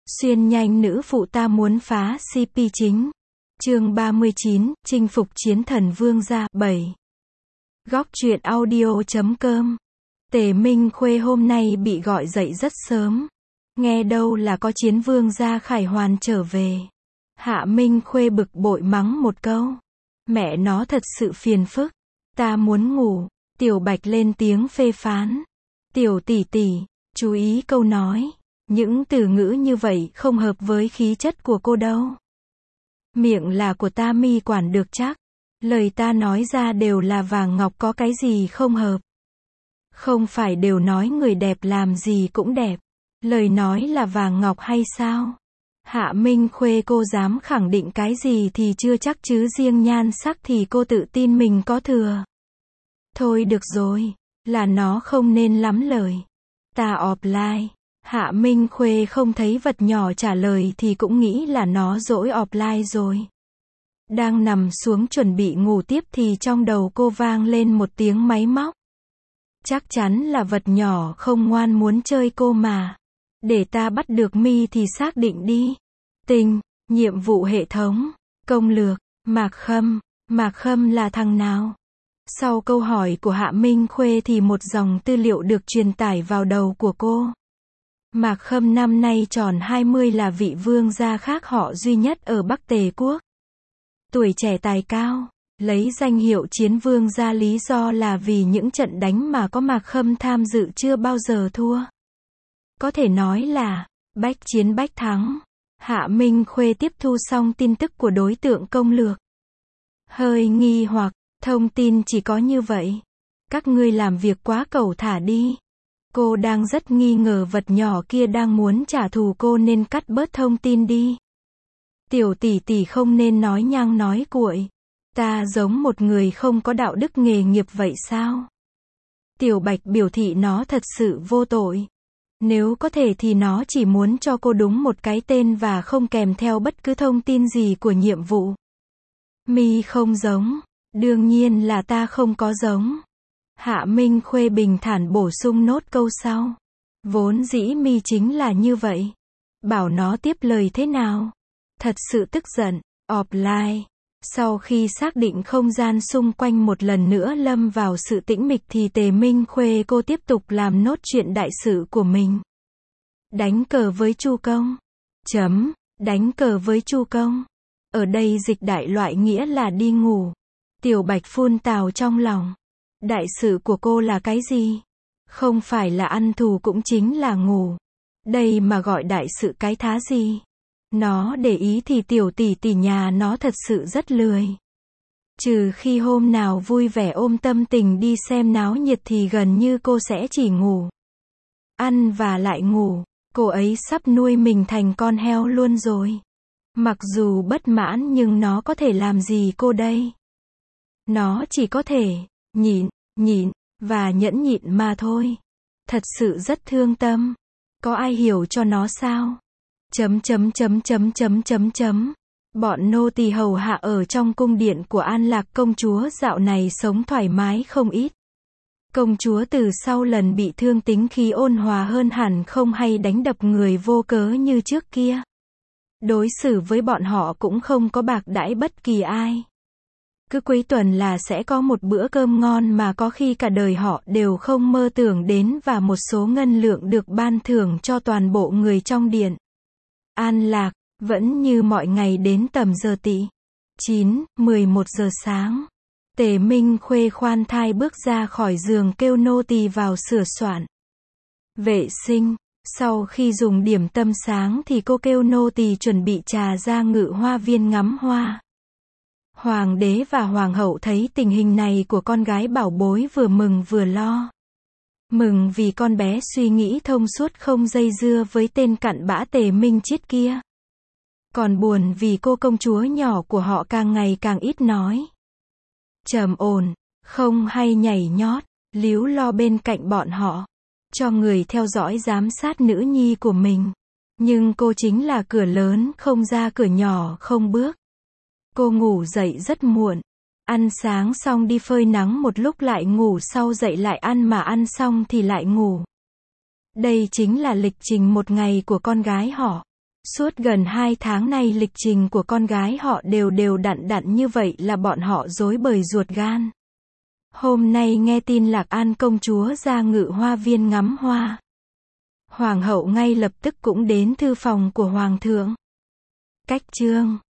Xuyên nhanh nữ phụ ta muốn phá CP chính. Chương 39, chinh phục chiến thần vương gia. 7. Góc truyện audio.com. Tề Minh Khuê hôm nay bị gọi dậy rất sớm. Nghe đâu là có chiến vương gia Khải Hoàn trở về. Hạ Minh Khuê bực bội mắng một câu. Mẹ nó thật sự phiền phức. Ta muốn ngủ. Tiểu Bạch lên tiếng phê phán. Tiểu tỷ tỷ, chú ý câu nói. Những từ ngữ như vậy không hợp với khí chất của cô đâu. Miệng là của ta mi quản được chắc. Lời ta nói ra đều là vàng ngọc, có cái gì không hợp. Không phải đều nói người đẹp làm gì cũng đẹp. Lời nói là vàng ngọc hay sao? Hạ Minh Khuê cô dám khẳng định cái gì thì chưa chắc, chứ riêng nhan sắc thì cô tự tin mình có thừa. Thôi được rồi, là nó không nên lắm lời. Ta offline. Hạ Minh Khuê không thấy vật nhỏ trả lời thì cũng nghĩ là nó dỗi offline rồi. Đang nằm xuống chuẩn bị ngủ tiếp thì trong đầu cô vang lên một tiếng máy móc. Chắc chắn là vật nhỏ không ngoan muốn chơi cô mà. Để ta bắt được mi thì xác định đi. Tình, nhiệm vụ hệ thống, công lược, Mạc Khâm là thằng nào? Sau câu hỏi của Hạ Minh Khuê thì một dòng tư liệu được truyền tải vào đầu của cô. Mạc Khâm năm nay tròn 20, là vị vương gia khác họ duy nhất ở Bắc Tề Quốc. Tuổi trẻ tài cao, lấy danh hiệu chiến vương gia, lý do là vì những trận đánh mà có Mạc Khâm tham dự chưa bao giờ thua. Có thể nói là bách chiến bách thắng. Hạ Minh Khuê tiếp thu xong tin tức của đối tượng công lược. Hơi nghi hoặc, thông tin chỉ có như vậy. Các ngươi làm việc quá cẩu thả đi. Cô đang rất nghi ngờ vật nhỏ kia đang muốn trả thù cô nên cắt bớt thông tin đi. Tiểu tỷ tỷ không nên nói nhăng nói cuội. Ta giống một người không có đạo đức nghề nghiệp vậy sao? Tiểu Bạch biểu thị nó thật sự vô tội. Nếu có thể thì nó chỉ muốn cho cô đúng một cái tên và không kèm theo bất cứ thông tin gì của nhiệm vụ. Mi không giống. Đương nhiên là ta không có giống. Hạ Minh Khuê bình thản bổ sung nốt câu sau. Vốn dĩ mi chính là như vậy. Bảo nó tiếp lời thế nào? Thật sự tức giận. Offline. Sau khi xác định không gian xung quanh một lần nữa lâm vào sự tĩnh mịch thì Tề Minh Khuê cô tiếp tục làm nốt chuyện đại sự của mình. Đánh cờ với Chu Công. Đánh cờ với Chu Công. Ở đây dịch đại loại nghĩa là đi ngủ. Tiểu Bạch phun tào trong lòng. Đại sự của cô là cái gì? Không phải là ăn thù cũng chính là ngủ. Đây mà gọi đại sự cái thá gì? Nó để ý thì tiểu tỷ tỷ nhà nó thật sự rất lười. Trừ khi hôm nào vui vẻ ôm tâm tình đi xem náo nhiệt thì gần như cô sẽ chỉ ngủ. Ăn và lại ngủ. Cô ấy sắp nuôi mình thành con heo luôn rồi. Mặc dù bất mãn nhưng nó có thể làm gì cô đây? Nó chỉ có thể nhịn và nhẫn nhịn mà thôi. Thật sự rất thương tâm. Có ai hiểu cho nó sao? Bọn nô tỳ hầu hạ ở trong cung điện của An Lạc công chúa dạo này sống thoải mái không ít. Công chúa từ sau lần bị thương tính khí ôn hòa hơn hẳn, không hay đánh đập người vô cớ như trước kia. Đối xử với bọn họ cũng không có bạc đãi bất kỳ ai. Cứ cuối tuần là sẽ có một bữa cơm ngon mà có khi cả đời họ đều không mơ tưởng đến, và một số ngân lượng được ban thưởng cho toàn bộ người trong điện. An Lạc, vẫn như mọi ngày đến tầm giờ tỵ 11 giờ sáng. Tề Minh Khuê khoan thai bước ra khỏi giường kêu nô tỳ vào sửa soạn vệ sinh. Sau khi dùng điểm tâm sáng thì cô kêu nô tỳ chuẩn bị trà ra Ngự Hoa Viên ngắm hoa. Hoàng đế và hoàng hậu thấy tình hình này của con gái bảo bối vừa mừng vừa lo. Mừng vì con bé suy nghĩ thông suốt, không dây dưa với tên cặn bã Tề Minh Chiết kia. Còn buồn vì cô công chúa nhỏ của họ càng ngày càng ít nói. Trầm ổn, không hay nhảy nhót, líu lo bên cạnh bọn họ. Cho người theo dõi giám sát nữ nhi của mình. Nhưng cô chính là cửa lớn không ra cửa nhỏ không bước. Cô ngủ dậy rất muộn. Ăn sáng xong đi phơi nắng một lúc lại ngủ, sau dậy lại ăn, mà ăn xong thì lại ngủ. Đây chính là lịch trình một ngày của con gái họ. Suốt gần 2 tháng nay lịch trình của con gái họ đều đều đặn như vậy là bọn họ rối bời ruột gan. Hôm nay nghe tin Lạc An công chúa ra Ngự Hoa Viên ngắm hoa. Hoàng hậu ngay lập tức cũng đến thư phòng của Hoàng thượng. Cách chương